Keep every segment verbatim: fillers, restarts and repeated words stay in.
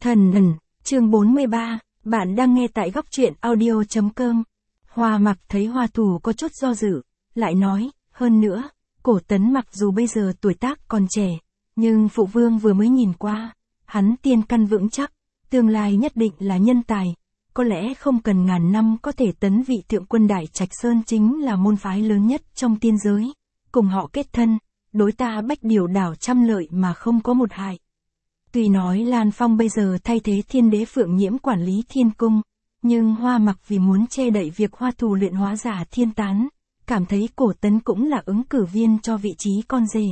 Thần ẩn, chương bốn mươi ba, bạn đang nghe tại góc truyện audio chấm com. Hoa Mặc thấy Hoa Thù có chút do dự, lại nói, hơn nữa, Cổ Tấn mặc dù bây giờ tuổi tác còn trẻ, nhưng phụ vương vừa mới nhìn qua, hắn tiên căn vững chắc, tương lai nhất định là nhân tài, có lẽ không cần ngàn năm có thể tấn vị thượng quân. Đại Trạch Sơn chính là môn phái lớn nhất trong tiên giới, cùng họ kết thân, đối ta Bách Điều đảo trăm lợi mà không có một hại. Tuy nói Lan Phong bây giờ thay thế Thiên Đế Phượng Nhiễm quản lý thiên cung, nhưng Hoa Mặc vì muốn che đậy việc Hoa Thù luyện hóa giả thiên tán, cảm thấy Cổ Tấn cũng là ứng cử viên cho vị trí con rể.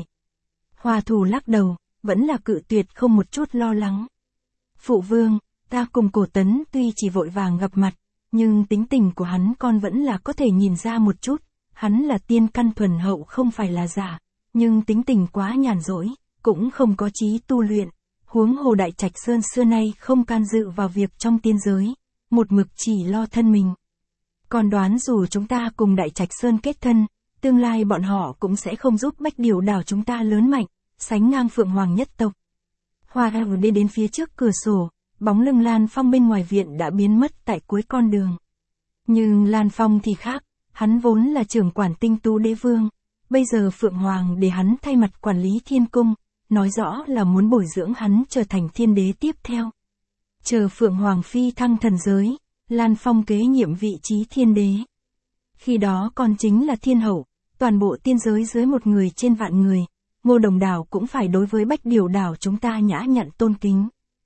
Hoa Thù lắc đầu, vẫn là cự tuyệt không một chút lo lắng. Phụ vương, ta cùng Cổ Tấn tuy chỉ vội vàng gặp mặt, nhưng tính tình của hắn con vẫn là có thể nhìn ra một chút, hắn là tiên căn thuần hậu không phải là giả, nhưng tính tình quá nhàn rỗi, cũng không có chí tu luyện. Huống hồ Đại Trạch Sơn xưa nay không can dự vào việc trong tiên giới, một mực chỉ lo thân mình. Còn đoán dù chúng ta cùng Đại Trạch Sơn kết thân, tương lai bọn họ cũng sẽ không giúp Bách Điều đảo chúng ta lớn mạnh, sánh ngang Phượng Hoàng nhất tộc. Hoa Hào đi đến phía trước cửa sổ, bóng lưng Lan Phong bên ngoài viện đã biến mất tại cuối con đường. Nhưng Lan Phong thì khác, hắn vốn là trưởng quản tinh tú đế vương, bây giờ Phượng Hoàng để hắn thay mặt quản lý thiên cung, nói rõ là muốn bồi dưỡng hắn trở thành thiên đế tiếp theo. Chờ Phượng Hoàng phi thăng thần giới, Lan Phong kế nhiệm vị trí thiên đế. Khi đó con chính là thiên hậu, toàn bộ tiên giới dưới một người trên vạn người, Ngô Đồng đảo cũng phải đối với Bách Điều đảo chúng ta nhã nhặn tôn kính.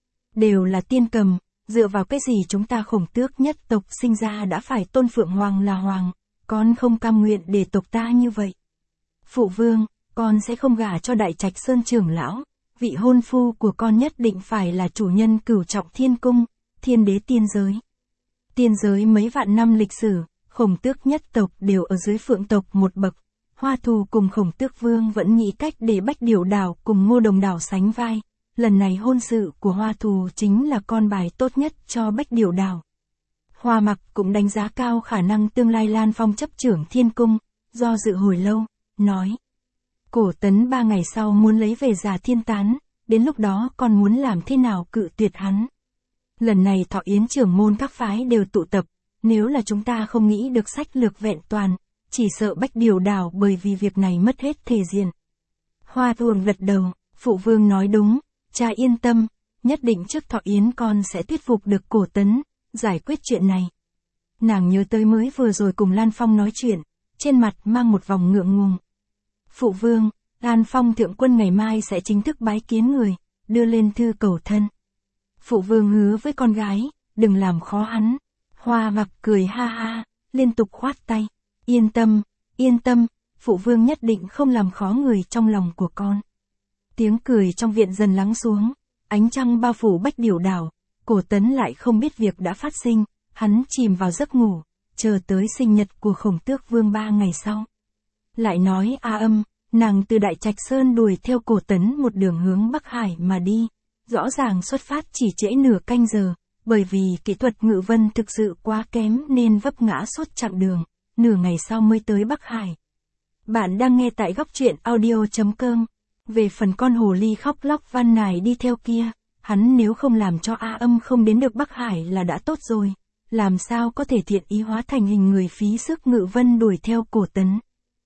Đều là tiên cầm, dựa vào cái gì chúng ta Khổng Tước nhất tộc sinh ra đã phải tôn Phượng Hoàng là hoàng, con không cam nguyện để tộc ta như vậy. Phụ vương, con sẽ không gả cho Đại Trạch Sơn trưởng lão, vị hôn phu của con nhất định phải là chủ nhân cửu trọng thiên cung, thiên đế tiên giới. Tiên giới mấy vạn năm lịch sử, Khổng Tước nhất tộc đều ở dưới Phượng tộc một bậc. Hoa Thù cùng Khổng Tước vương vẫn nghĩ cách để Bách Điều đảo cùng Ngô Đồng đảo sánh vai. Lần này hôn sự của Hoa Thù chính là con bài tốt nhất cho Bách Điều đảo. Hoa Mặc cũng đánh giá cao khả năng tương lai Lan Phong chấp trưởng thiên cung, do dự hồi lâu, nói. Cổ Tấn ba ngày sau muốn lấy về giả thiên tán, đến lúc đó con muốn làm thế nào cự tuyệt hắn. Lần này thọ yến trưởng môn các phái đều tụ tập, nếu là chúng ta không nghĩ được sách lược vẹn toàn, chỉ sợ Bách Điều đảo bởi vì việc này mất hết thể diện. Hoa Thường gật đầu, phụ vương nói đúng, cha yên tâm, nhất định trước thọ yến con sẽ thuyết phục được Cổ Tấn, giải quyết chuyện này. Nàng nhớ tới mới vừa rồi cùng Lan Phong nói chuyện, trên mặt mang một vòng ngượng ngùng. Phụ vương, Lan Phong thượng quân ngày mai sẽ chính thức bái kiến người, đưa lên thư cầu thân. Phụ vương hứa với con gái, đừng làm khó hắn. Hoa Mặc cười ha ha, liên tục khoát tay. Yên tâm, yên tâm, phụ vương nhất định không làm khó người trong lòng của con. Tiếng cười trong viện dần lắng xuống, ánh trăng bao phủ Bách Điều đảo, Cổ Tấn lại không biết việc đã phát sinh, hắn chìm vào giấc ngủ, chờ tới sinh nhật của Khổng Tước vương ba ngày sau. Lại nói A Âm, nàng từ Đại Trạch Sơn đuổi theo Cổ Tấn một đường hướng Bắc Hải mà đi, rõ ràng xuất phát chỉ trễ nửa canh giờ, bởi vì kỹ thuật ngự vân thực sự quá kém nên vấp ngã suốt chặng đường, nửa ngày sau mới tới Bắc Hải. Bạn đang nghe tại góc truyện audio chấm com. Về phần con hồ ly khóc lóc van nài đi theo kia, hắn nếu không làm cho A Âm không đến được Bắc Hải là đã tốt rồi, làm sao có thể thiện ý hóa thành hình người phí sức ngự vân đuổi theo Cổ Tấn.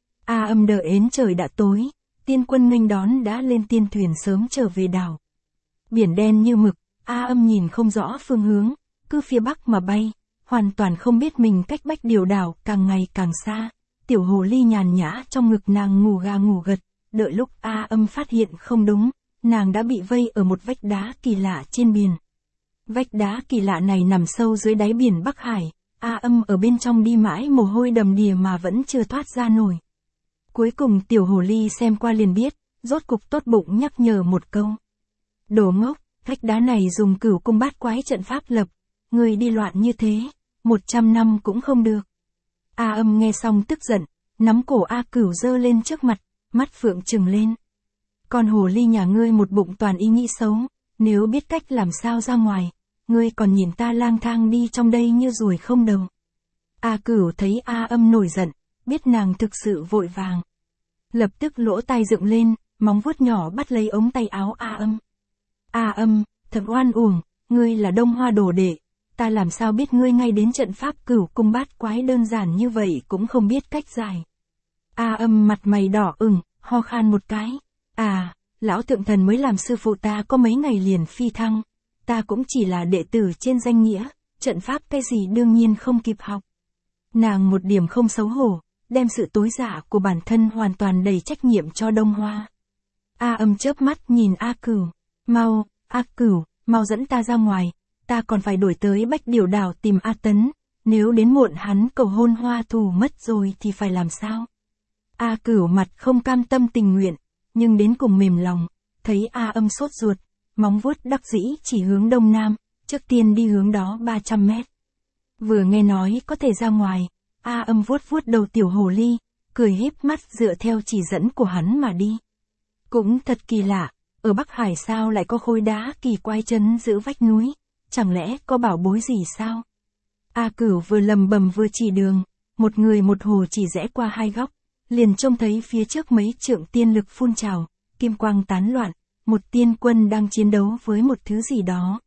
A Âm đợi đến trời đã tối, tiên quân nghênh đón đã lên tiên thuyền sớm trở về đảo. Biển đen như mực, A Âm nhìn không rõ phương hướng, cứ phía bắc mà bay, hoàn toàn không biết mình cách Bách Điều đảo càng ngày càng xa. Tiểu hồ ly nhàn nhã trong ngực nàng ngủ gà ngủ gật, đợi lúc A Âm phát hiện không đúng, nàng đã bị vây ở một vách đá kỳ lạ trên biển. Vách đá kỳ lạ này nằm sâu dưới đáy biển Bắc Hải, A Âm ở bên trong đi mãi mồ hôi đầm đìa mà vẫn chưa thoát ra nổi. Cuối cùng tiểu hồ ly xem qua liền biết, rốt cục tốt bụng nhắc nhở một câu. Đồ ngốc, vách đá này dùng Cửu Cung Bát Quái trận pháp lập, người đi loạn như thế, một trăm năm cũng không được. A Âm nghe xong tức giận, nắm cổ A Cửu giơ lên trước mặt, mắt phượng trừng lên. Con hồ ly nhà ngươi một bụng toàn ý nghĩ xấu, nếu biết cách làm sao ra ngoài, ngươi còn nhìn ta lang thang đi trong đây như ruồi không đầu. A Cửu thấy A Âm nổi giận, biết nàng thực sự vội vàng. Lập tức lỗ tai dựng lên, móng vuốt nhỏ bắt lấy ống tay áo A Âm. A Âm, thật oan uổng, ngươi là Đông Hoa đồ đệ, ta làm sao biết ngươi ngay đến trận pháp cửu cung bát quái đơn giản như vậy cũng không biết cách giải. A Âm mặt mày đỏ ửng, ho khan một cái. À, lão thượng thần mới làm sư phụ ta có mấy ngày liền phi thăng, ta cũng chỉ là đệ tử trên danh nghĩa, trận pháp cái gì đương nhiên không kịp học. Nàng một điểm không xấu hổ, đem sự tối dạ của bản thân hoàn toàn đầy trách nhiệm cho Đông Hoa. A Âm chớp mắt nhìn A Cửu, mau, A Cửu, mau dẫn ta ra ngoài, ta còn phải đuổi tới Bách Điểu Đảo tìm A Tấn, nếu đến muộn hắn cầu hôn Hoa Thù mất rồi thì phải làm sao? A Cửu mặt không cam tâm tình nguyện, nhưng đến cùng mềm lòng, thấy A Âm sốt ruột, móng vuốt đắc dĩ chỉ hướng đông nam, trước tiên đi hướng đó ba trăm mét. Vừa nghe nói có thể ra ngoài, A Âm vuốt vuốt đầu tiểu hồ ly, cười híp mắt dựa theo chỉ dẫn của hắn mà đi. Cũng thật kỳ lạ, ở Bắc Hải sao lại có khối đá kỳ quái trấn giữ vách núi, chẳng lẽ có bảo bối gì sao? A Cửu vừa lầm bầm vừa chỉ đường, một người một hồ chỉ rẽ qua hai góc, liền trông thấy phía trước mấy trượng tiên lực phun trào, kim quang tán loạn, một tiên quân đang chiến đấu với một thứ gì đó.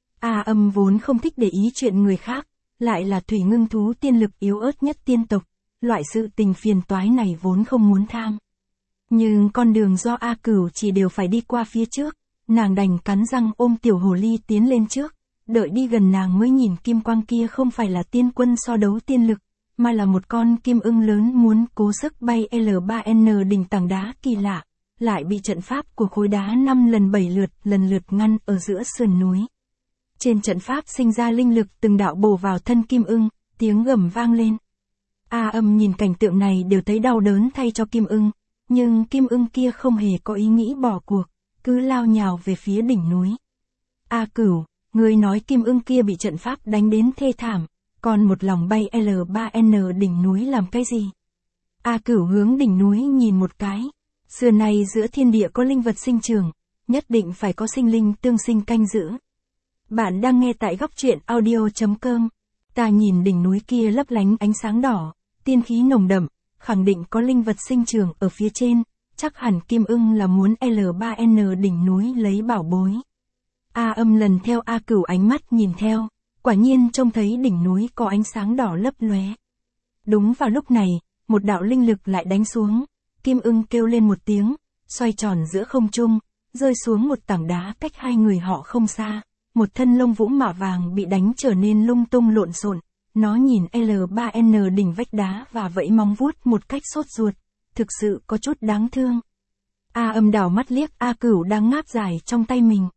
A Âm vốn không thích để ý chuyện người khác, lại là thủy ngưng thú tiên lực yếu ớt nhất tiên tộc, loại sự tình phiền toái này vốn không muốn tham. Nhưng con đường do A Cửu chỉ đều phải đi qua phía trước, nàng đành cắn răng ôm tiểu hồ ly tiến lên trước, đợi đi gần nàng mới nhìn kim quang kia không phải là tiên quân so đấu tiên lực, mà là một con kim ưng lớn muốn cố sức bay L ba N đỉnh tảng đá kỳ lạ, lại bị trận pháp của khối đá năm lần bảy lượt lần lượt ngăn ở giữa sườn núi. Trên trận pháp sinh ra linh lực từng đạo bổ vào thân kim ưng, tiếng gầm vang lên. A Âm nhìn cảnh tượng này đều thấy đau đớn thay cho kim ưng, nhưng kim ưng kia không hề có ý nghĩ bỏ cuộc, cứ lao nhào về phía đỉnh núi. A Cửu, ngươi nói kim ưng kia bị trận pháp đánh đến thê thảm, còn một lòng bay L ba N đỉnh núi làm cái gì? A Cửu hướng đỉnh núi nhìn một cái, xưa nay giữa thiên địa có linh vật sinh trưởng, nhất định phải có sinh linh tương sinh canh giữ. Bạn đang nghe tại góc truyện audio chấm com. Ta nhìn đỉnh núi kia lấp lánh ánh sáng đỏ, tiên khí nồng đậm, khẳng định có linh vật sinh trưởng ở phía trên, chắc hẳn kim ưng là muốn L ba N đỉnh núi lấy bảo bối. A Âm lần theo A Cửu ánh mắt nhìn theo, quả nhiên trông thấy đỉnh núi có ánh sáng đỏ lấp lóe. Đúng vào lúc này, một đạo linh lực lại đánh xuống, kim ưng kêu lên một tiếng, xoay tròn giữa không trung, rơi xuống một tảng đá cách hai người họ không xa, một thân lông vũ mạ vàng bị đánh trở nên lung tung lộn xộn, nó nhìn L ba N đỉnh vách đá và vẫy móng vuốt một cách sốt ruột, thực sự có chút đáng thương. A Âm đảo mắt liếc A Cửu đang ngáp dài trong tay mình.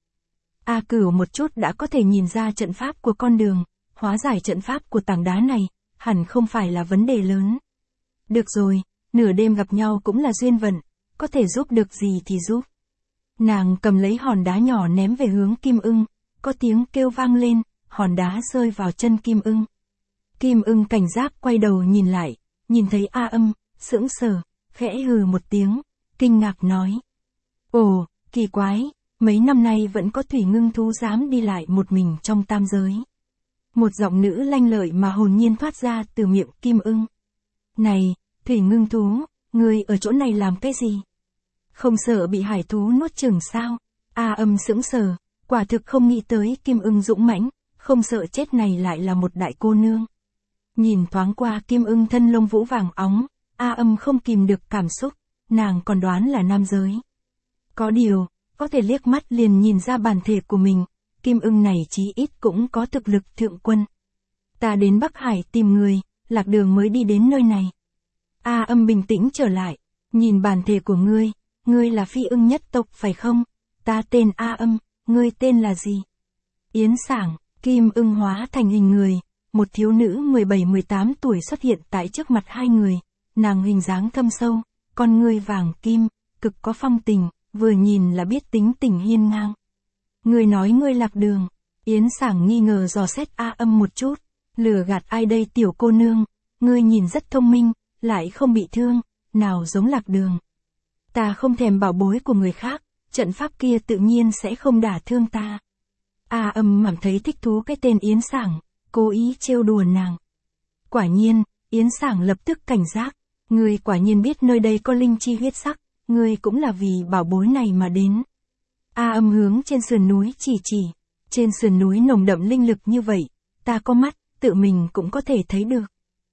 A Cửu một chút đã có thể nhìn ra trận pháp của con đường, hóa giải trận pháp của tảng đá này, hẳn không phải là vấn đề lớn. Được rồi, nửa đêm gặp nhau cũng là duyên vận, có thể giúp được gì thì giúp. Nàng cầm lấy hòn đá nhỏ ném về hướng kim ưng, có tiếng kêu vang lên, hòn đá rơi vào chân kim ưng. Kim ưng cảnh giác quay đầu nhìn lại, nhìn thấy A Âm, sững sờ, khẽ hừ một tiếng, kinh ngạc nói. Ồ, kỳ quái, mấy năm nay vẫn có thủy ngưng thú dám đi lại một mình trong tam giới. Một giọng nữ lanh lợi mà hồn nhiên thoát ra từ miệng kim ưng. Này, thủy ngưng thú, ngươi ở chỗ này làm cái gì? Không sợ bị hải thú nuốt chửng sao? A Âm sững sờ, quả thực không nghĩ tới kim ưng dũng mãnh, không sợ chết này lại là một đại cô nương. Nhìn thoáng qua kim ưng thân lông vũ vàng óng, A Âm không kìm được cảm xúc, nàng còn đoán là nam giới. Có điều, có thể liếc mắt liền nhìn ra bản thể của mình, kim ưng này chí ít cũng có thực lực thượng quân. Ta đến Bắc Hải tìm người, lạc đường mới đi đến nơi này. A Âm bình tĩnh trở lại, nhìn bản thể của ngươi, ngươi là phi ưng nhất tộc phải không? Ta tên A Âm, ngươi tên là gì? Yến Sảng, kim ưng hóa thành hình người, một thiếu nữ mười bảy mười tám tuổi xuất hiện tại trước mặt hai người, nàng hình dáng thâm sâu, con ngươi vàng kim, cực có phong tình, vừa nhìn là biết tính tình hiên ngang. Ngươi nói ngươi lạc đường, Yến Sảng nghi ngờ dò xét A Âm một chút, lừa gạt ai đây tiểu cô nương, ngươi nhìn rất thông minh, lại không bị thương, nào giống lạc đường. Ta không thèm bảo bối của người khác, trận pháp kia tự nhiên sẽ không đả thương ta. A Âm cảm thấy thích thú cái tên Yến Sảng, cố ý trêu đùa nàng. Quả nhiên, Yến Sảng lập tức cảnh giác, ngươi quả nhiên biết nơi đây có linh chi huyết sắc, ngươi cũng là vì bảo bối này mà đến. A Âm hướng trên sườn núi chỉ chỉ, Trên sườn núi nồng đậm linh lực như vậy, ta có mắt, tự mình cũng có thể thấy được.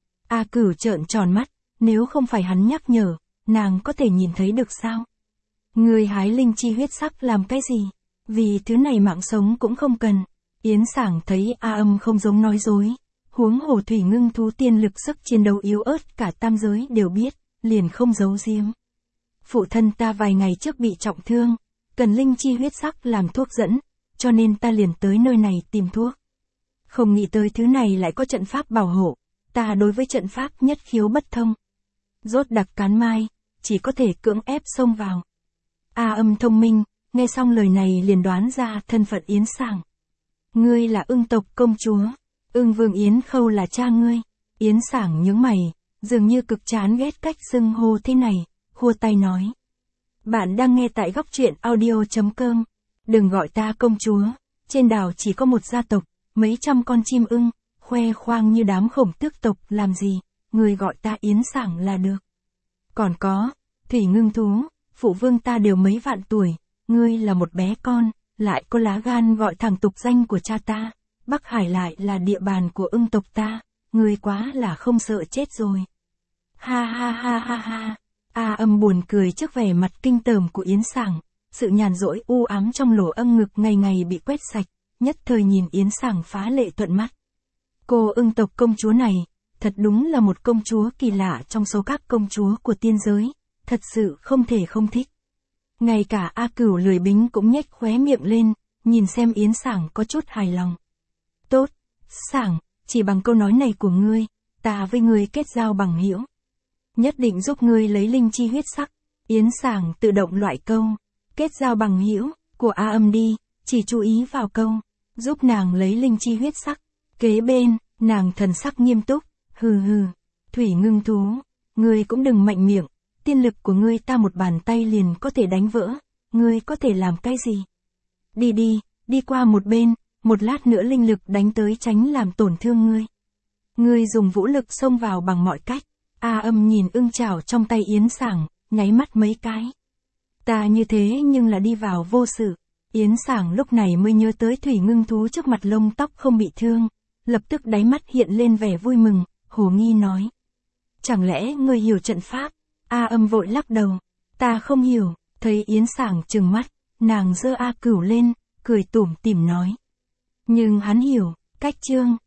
A Cửu trợn tròn mắt, nếu không phải hắn nhắc nhở, nàng có thể nhìn thấy được sao? Ngươi hái linh chi huyết sắc làm cái gì? Vì thứ này mạng sống cũng không cần. Yến Sảng thấy A Âm không giống nói dối. Huống hồ thủy ngưng thú tiên lực sức chiến đấu yếu ớt cả tam giới đều biết, liền không giấu giếm. Phụ thân ta vài ngày trước bị trọng thương, cần linh chi huyết sắc làm thuốc dẫn, cho nên ta liền tới nơi này tìm thuốc. Không nghĩ tới thứ này lại có trận pháp bảo hộ, ta đối với trận pháp nhất khiếu bất thông. Rốt đặc cán mai, chỉ có thể cưỡng ép xông vào. A Âm thông minh, nghe xong lời này liền đoán ra thân phận Yến Sảng. Ngươi là Ưng tộc công chúa, Ưng Vương Yến Khâu là cha ngươi. Yến Sảng nhướng mày, dường như cực chán ghét cách xưng hô thế này, khua tay nói. Bạn đang nghe tại góc truyện audio chấm com. Đừng gọi ta công chúa, trên đảo chỉ có một gia tộc, mấy trăm con chim ưng, khoe khoang như đám khổng tước tộc làm gì, người gọi ta Yến Sảng là được. Còn có, thủy ngưng thú, phụ vương ta đều mấy vạn tuổi, ngươi là một bé con, lại có lá gan gọi thẳng tục danh của cha ta, Bắc Hải lại là địa bàn của ưng tộc ta, ngươi quá là không sợ chết rồi. Ha ha ha ha ha, A Âm buồn cười trước vẻ mặt kinh tởm của Yến Sảng, sự nhàn rỗi u ám trong lỗ âm ngực ngày ngày bị quét sạch, nhất thời nhìn Yến Sảng phá lệ thuận mắt. Cô ưng tộc công chúa này, thật đúng là một công chúa kỳ lạ trong số các công chúa của tiên giới, thật sự không thể không thích. Ngay cả A Cửu lười bính cũng nhếch khóe miệng lên, nhìn xem Yến Sảng có chút hài lòng. Tốt, Sảng, chỉ bằng câu nói này của ngươi, ta với ngươi kết giao bằng hữu. Nhất định giúp ngươi lấy linh chi huyết sắc. Yến Sảng tự động loại câu, kết giao bằng hữu của A Âm đi, chỉ chú ý vào câu, giúp nàng lấy linh chi huyết sắc. Kế bên, nàng thần sắc nghiêm túc, hừ hừ, thủy ngưng thú, ngươi cũng đừng mạnh miệng, tiên lực của ngươi ta một bàn tay liền có thể đánh vỡ, ngươi có thể làm cái gì? Đi đi, đi qua một bên, một lát nữa linh lực đánh tới tránh làm tổn thương ngươi. Ngươi dùng vũ lực xông vào bằng mọi cách. A Âm nhìn ưng chảo trong tay Yến Sảng, nháy mắt mấy cái. Ta như thế nhưng là đi vào vô sự. Yến Sảng lúc này mới nhớ tới thủy ngưng thú trước mặt lông tóc không bị thương, lập tức đáy mắt hiện lên vẻ vui mừng, hồ nghi nói. Chẳng lẽ ngươi hiểu trận pháp? A Âm vội lắc đầu. Ta không hiểu, thấy Yến Sảng trừng mắt, nàng giơ A Cửu lên, cười tủm tỉm nói. Nhưng hắn hiểu, cách chương.